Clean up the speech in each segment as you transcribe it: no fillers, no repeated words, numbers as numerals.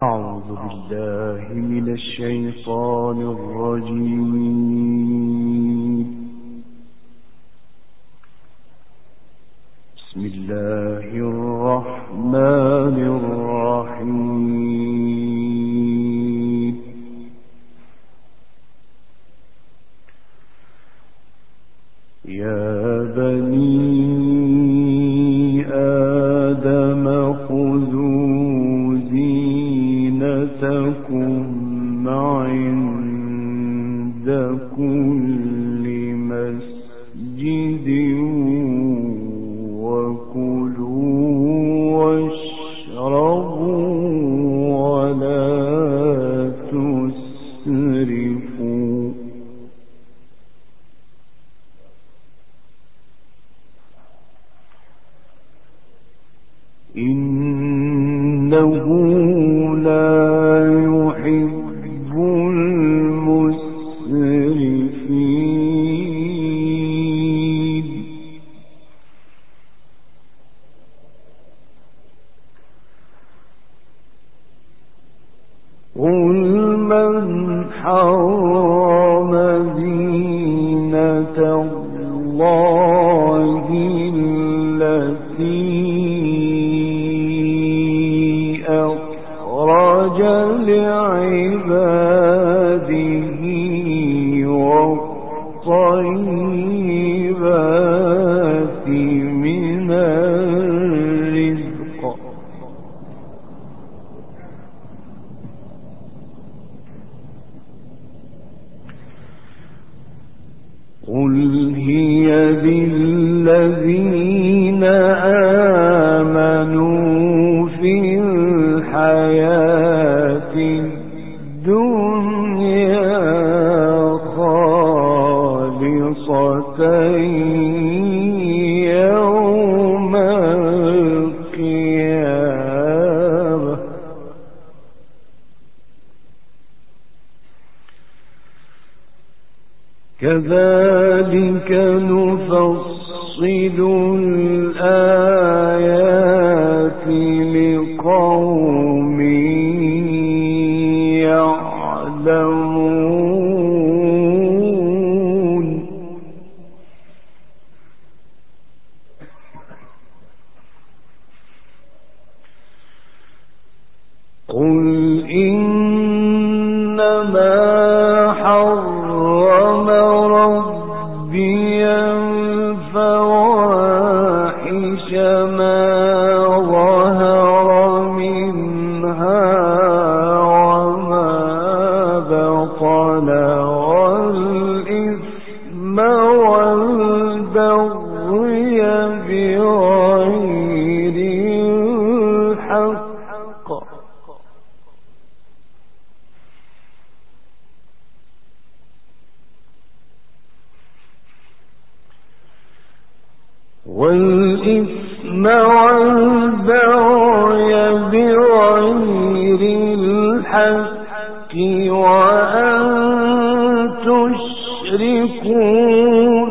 أعوذ بالله من الشيطان الرجيم. بسم الله الرحمن الرحيم. يا بني آدم خذوا زينتكم عند كل مسجد وكلوا واشربوا ولا تسرفوا إنه لا يحب المسرفين. قل من حرم زينة الله التي أخرج لعباده والطيبات من الرزق قل هي للذين آمنوا في الحياة الدنيا خالصة يوم القيامة. كذلك نفصل الآيات لقوم يعلمون. قل إنما حرم ربي الفواحش ما ظهر منها وما بطن والإثم والبغي بغير الحق بغير الحق وأن تشركوا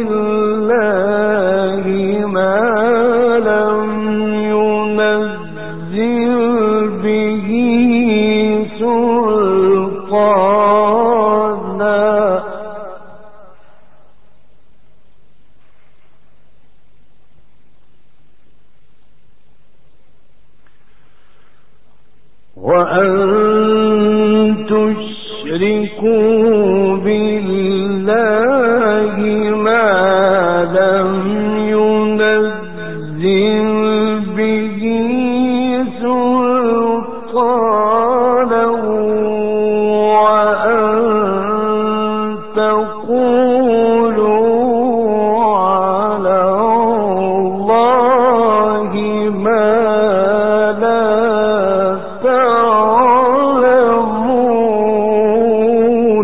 بالله ما لم ينزل به سلطانا وأن تشركوا بالله ما لم ينزل به سلطانا وأن تقولوا على الله ما لا تعلمون.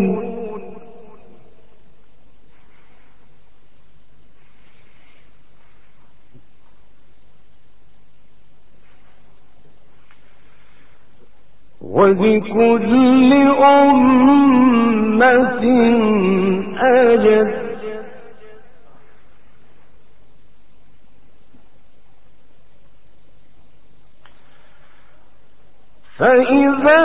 ولكل أمة أجل فإذا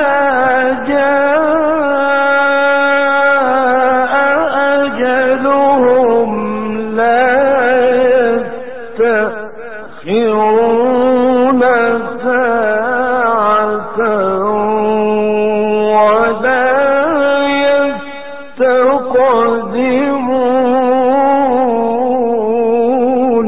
جاء أجلهم لا يستأخرون ساعة ولا يستقدمون.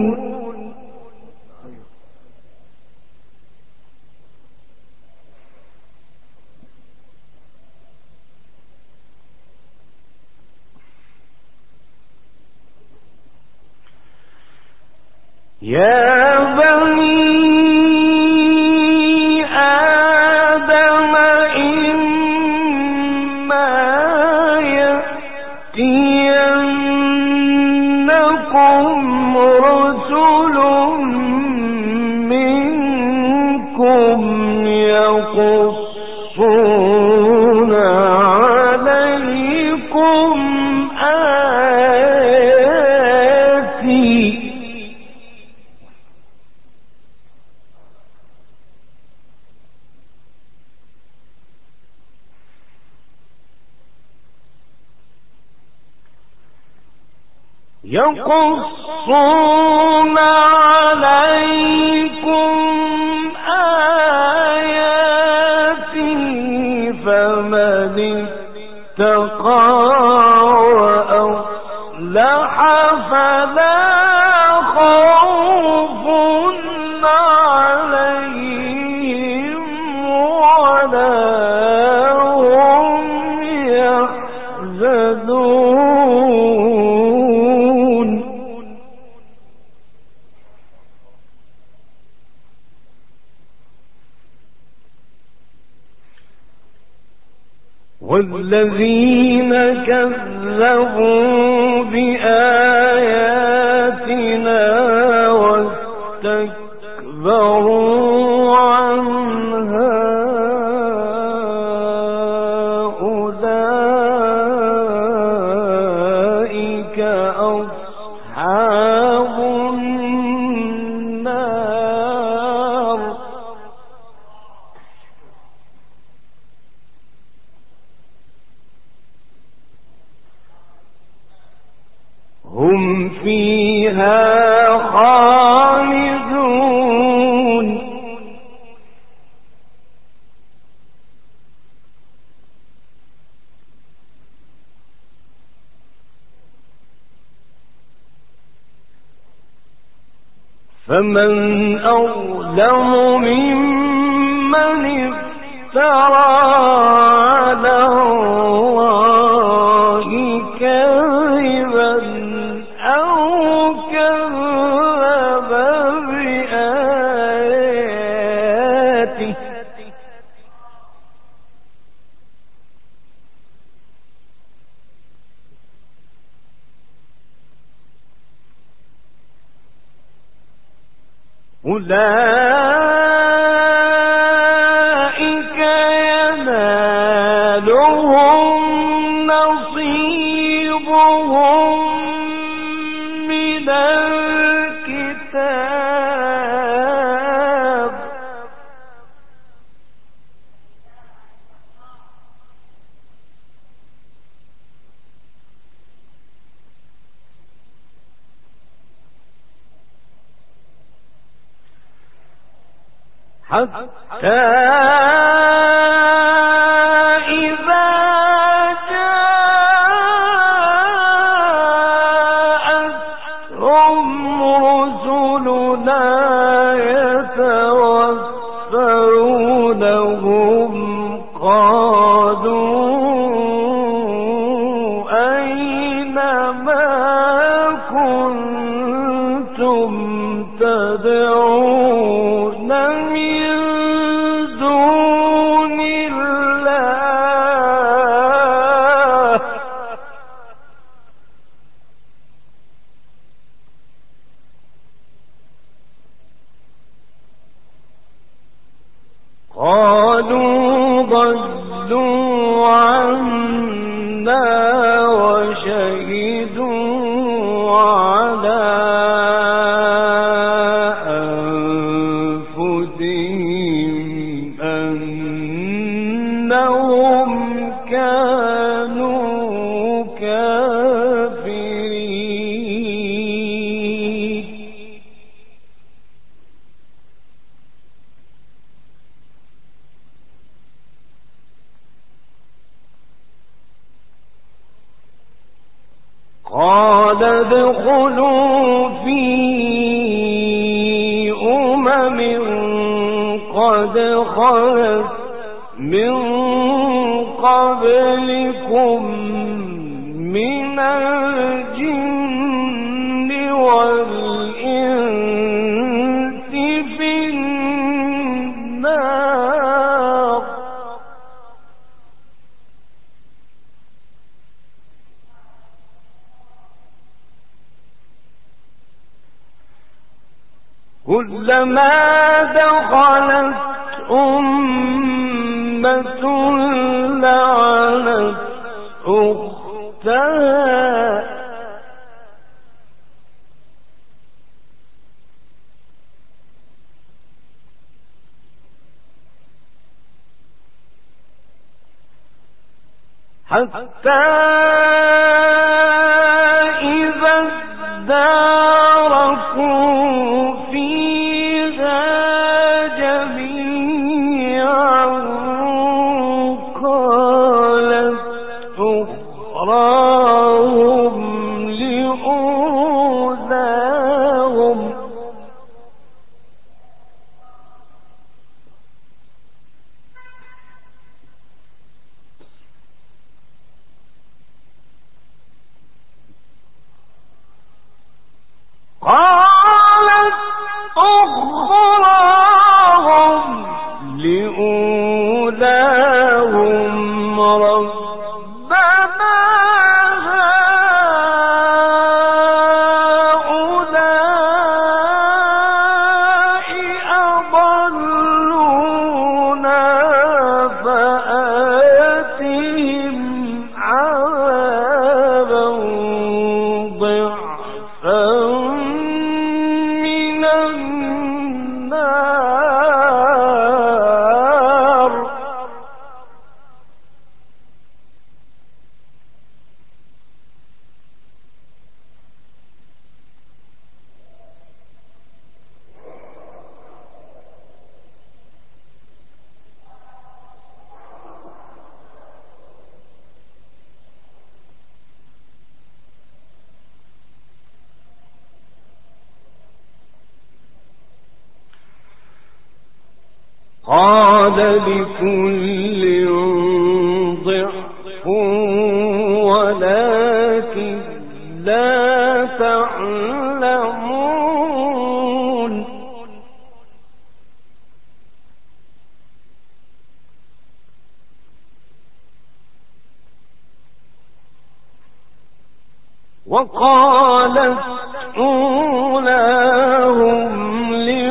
يا بني آدم إما يأتينكم رسل منكم يقصون عليكم آياتي يقصون عليكم آياتي فمن اتقى وأصلح فلا خوف عليهم ولا هم يحزنون. والذين كذبوا بآياتنا واستكبروا عنها أولئك أصحاب النار هم فيها خالدون. فمن أظلم ممن افترى على الله كذبا أو كذب بآياته أولئك ينالهم نصيبهم من الكتاب حتى إذا جاءتهم رسلنا يتوفونهم قالوا أين ما كنتم تدعون من دون الله قالوا ضلوا عنا وشهدوا على أنفسهم أنهم كانوا كافرين. قال ادخلوا في قد خلت من قبلكم من الجن والإنس في النار كلما دخلت أمة لعنت أختها حتى إذا اداركوا فيها جميعا قالت أخراهم لأولاهم ربنا هؤلاء أضلونا فآتهم عذابا ضعفا من النار قال لكل ضعف ولكن لا تعلمون وقالت أولاهم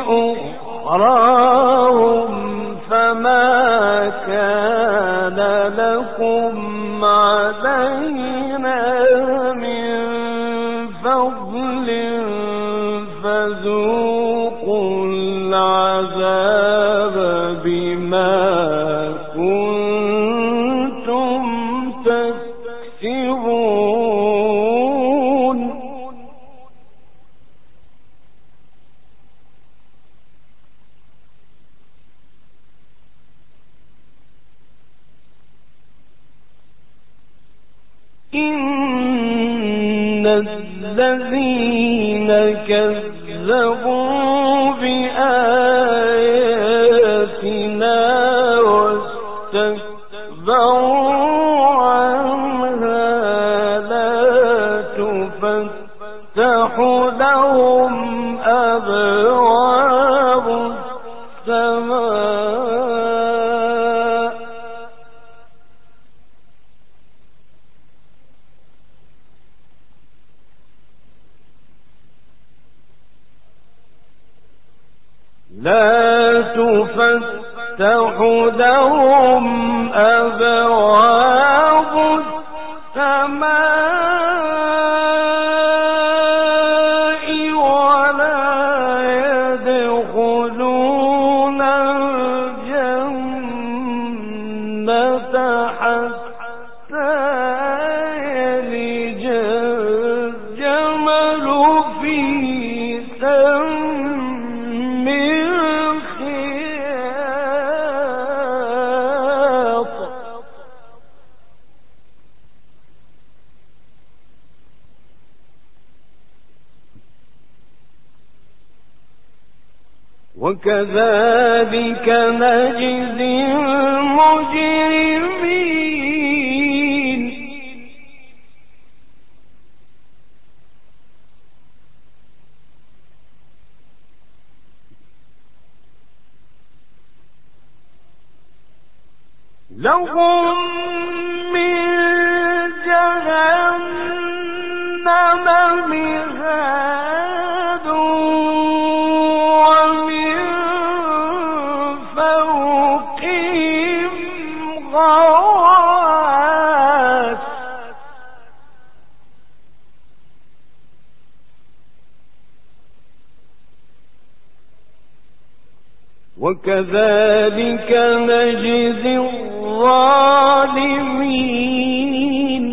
لأخراهم فما كان لكم علينا من فضل فذوقوا العذاب بما كنتم تكسبون إن الذين كذبوا بآياتنا واستكبروا عنها لا تفتح لهم أبواب السماء لا تفتح لهم أبواب السماء ولا يدخلون الجنة حتى يلج الجمل في سم الخياط وكذلك نجزي المجرمين لهم من جهنم مهاد ومن فوقهم غواش وكذلك نجزي الظالمين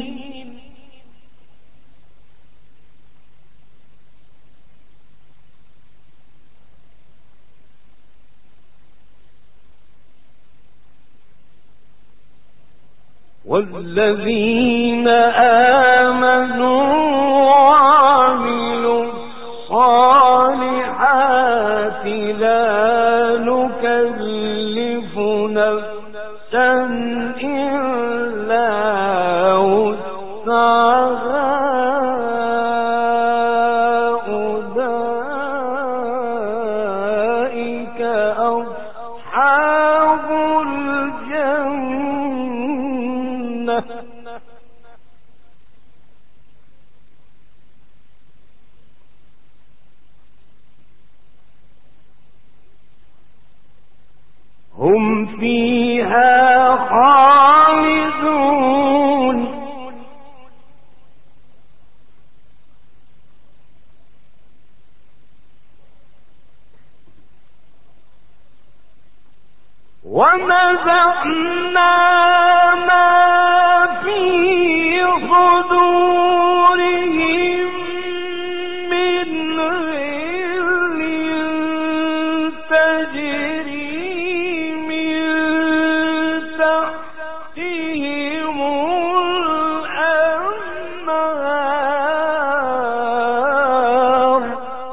والذين آمنوا وعملوا الصالحات لا نكلف نفسا إلا وسعها أولئك أصحاب الجنة هم فيها خالدون ونزعنا ما في صدورهم من غل تجري من تحتهم الأنهار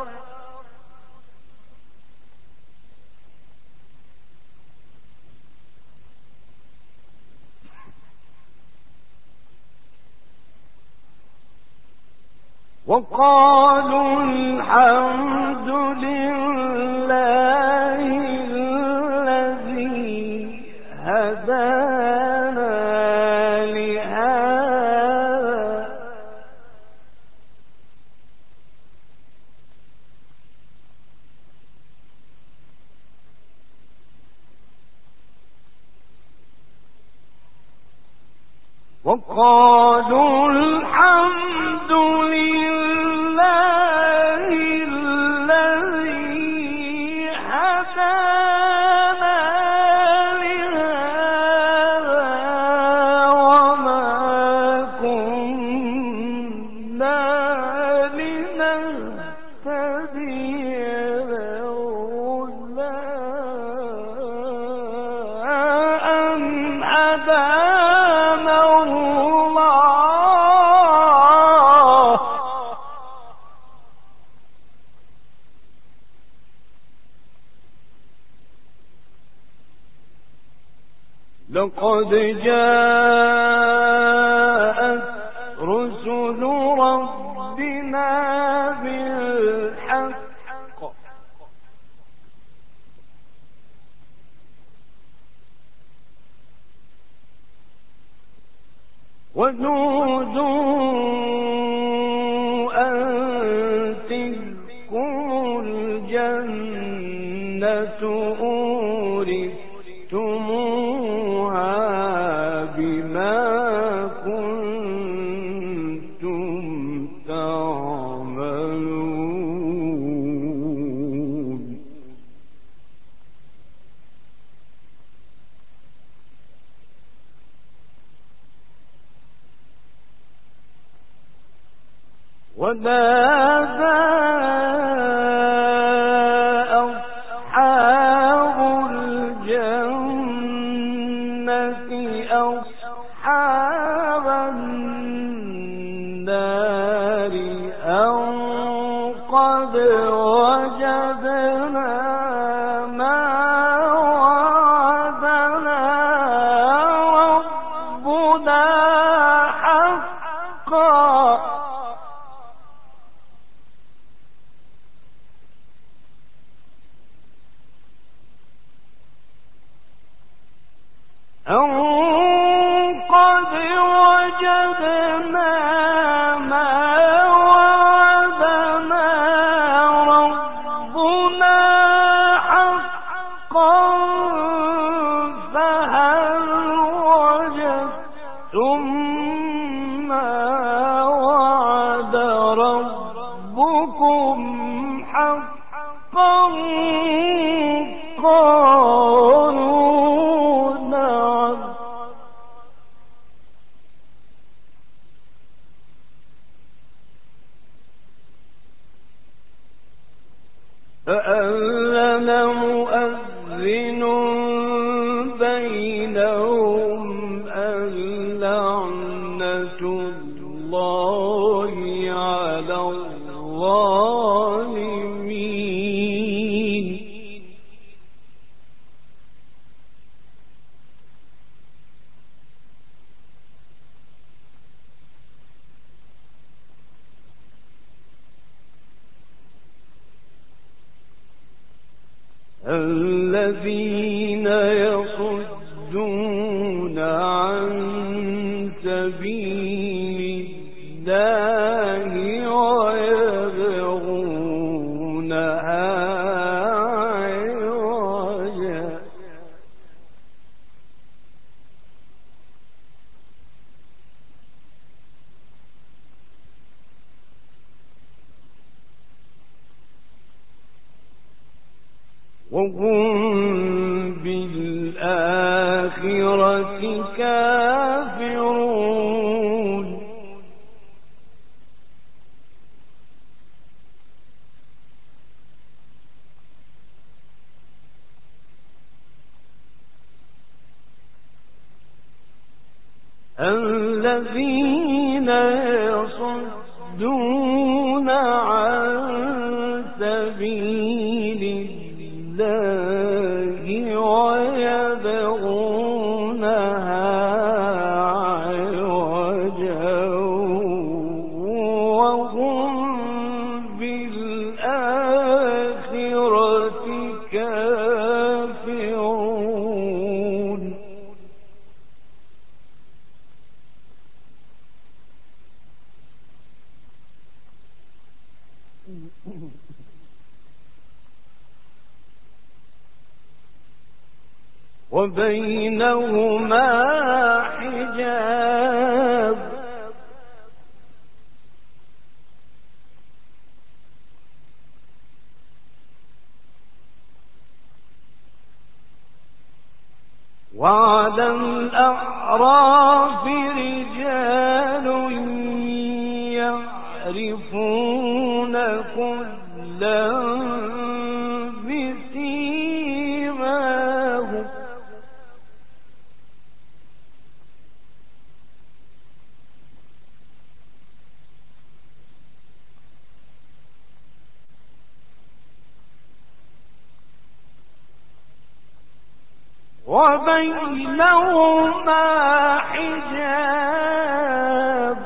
وقالوا الحمد لله الذي هدانا لهذا وقالوا الحمد لله الذي هدانا لهذا وما كنا لنهتدي لولا أن هدانا الله لقد جاءت رسل ربنا بالحق ونودوا أن تلكم الجنة أورثتموها بما كنتم تعملون ونادى أصحاب الجنة أصحاب النار أن قد وجدنا ما وعدنا ربنا حقا أن قد وجدنا ما وعدنا ربنا حقا فهل وجدتم ما وعد ربكم حقا قالوا نعم فأذن مؤذن بينهم اللعنة الله على الظالمين الذين يصدون عن سبيل الله ويبغونها عوجا وهم بالآخرة كافرون الذين يصدون عن سبيل الله ويبغونها عوجا وهم بالآخرة كافرون وبينهما حجاب وعلى الأعراف رجال يعرفون كلا بسيماهم وبينهما حجاب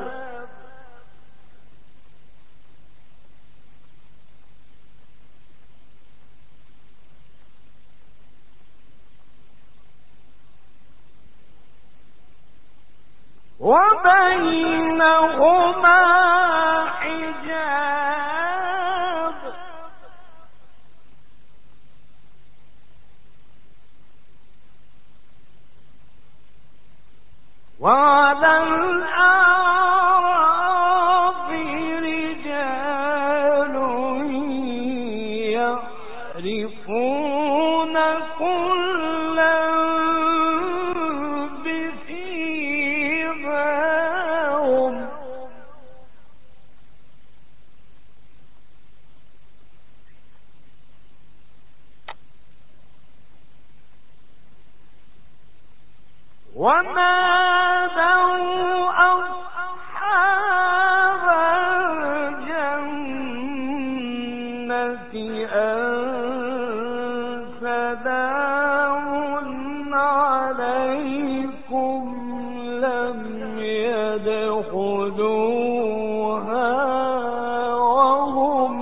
وبينهما حجاب وعلى الأعراف رجال يعرفون كلا بسيماهم ونادوا أصحاب الجنة سلام عليكم لم يدخلوها وهم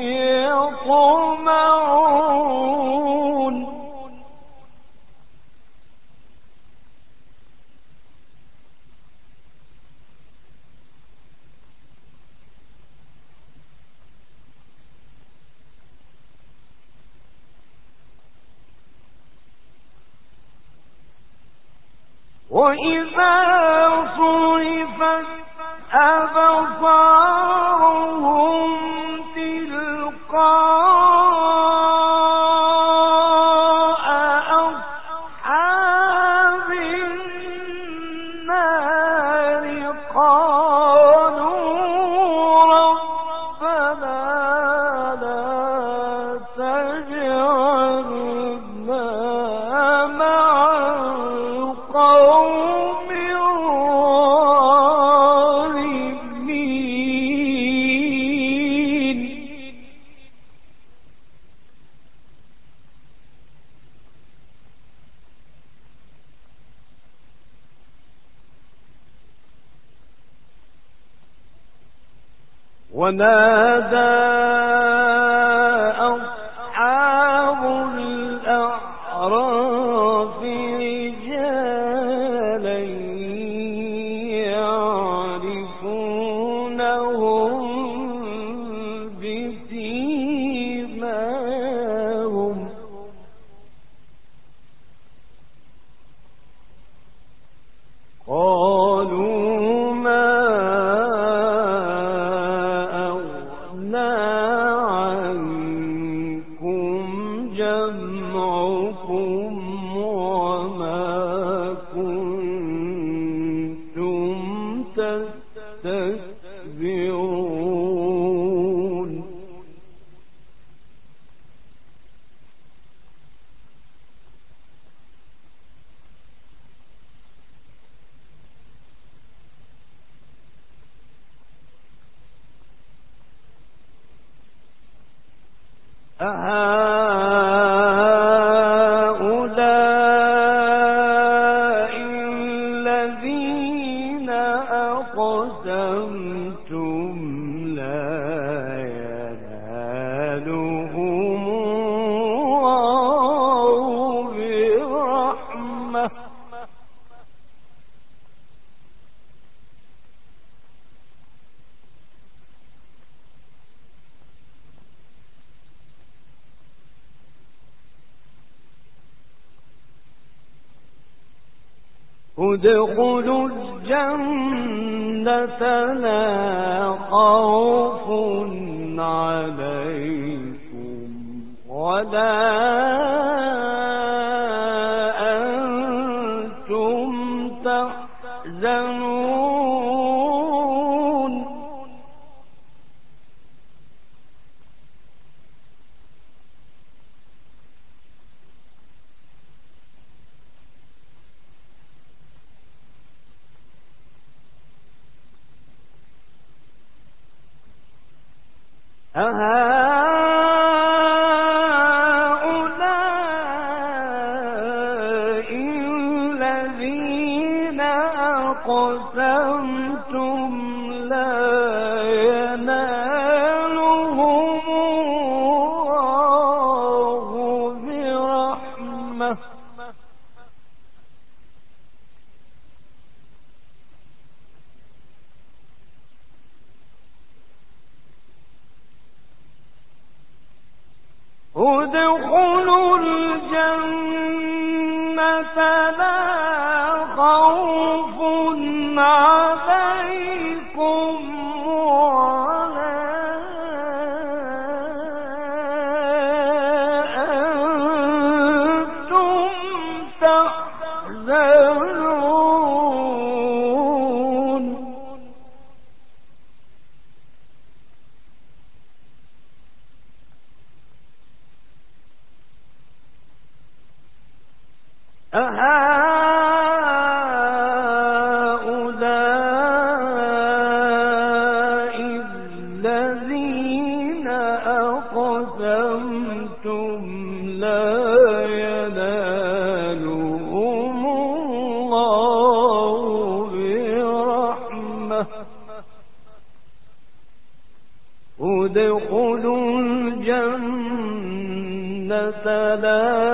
يطمعون وإذا صرفت أبصارهم تلقاء أصحاب النار قالوا ربنا لا تجعلنا مع القوم الظالمين ونادى أصحاب الأعراف رجالا يعرفونهم بسيماهم قالوا ما أغنى عنكم جمعكم وما كنتم تستكبرون أهؤلاء الذين أقسمتم لا ينالهم الله برحمة ادخلوا الجنة لا خوف عليكم ولا أنتم تحزنون أهؤلاء الذين أقسمتم لا ينالهم الله برحمة ادخلوا الجنة لا خوف عليكم ولا أنتم تحزنون أهؤلاء ادخلوا الجنة لا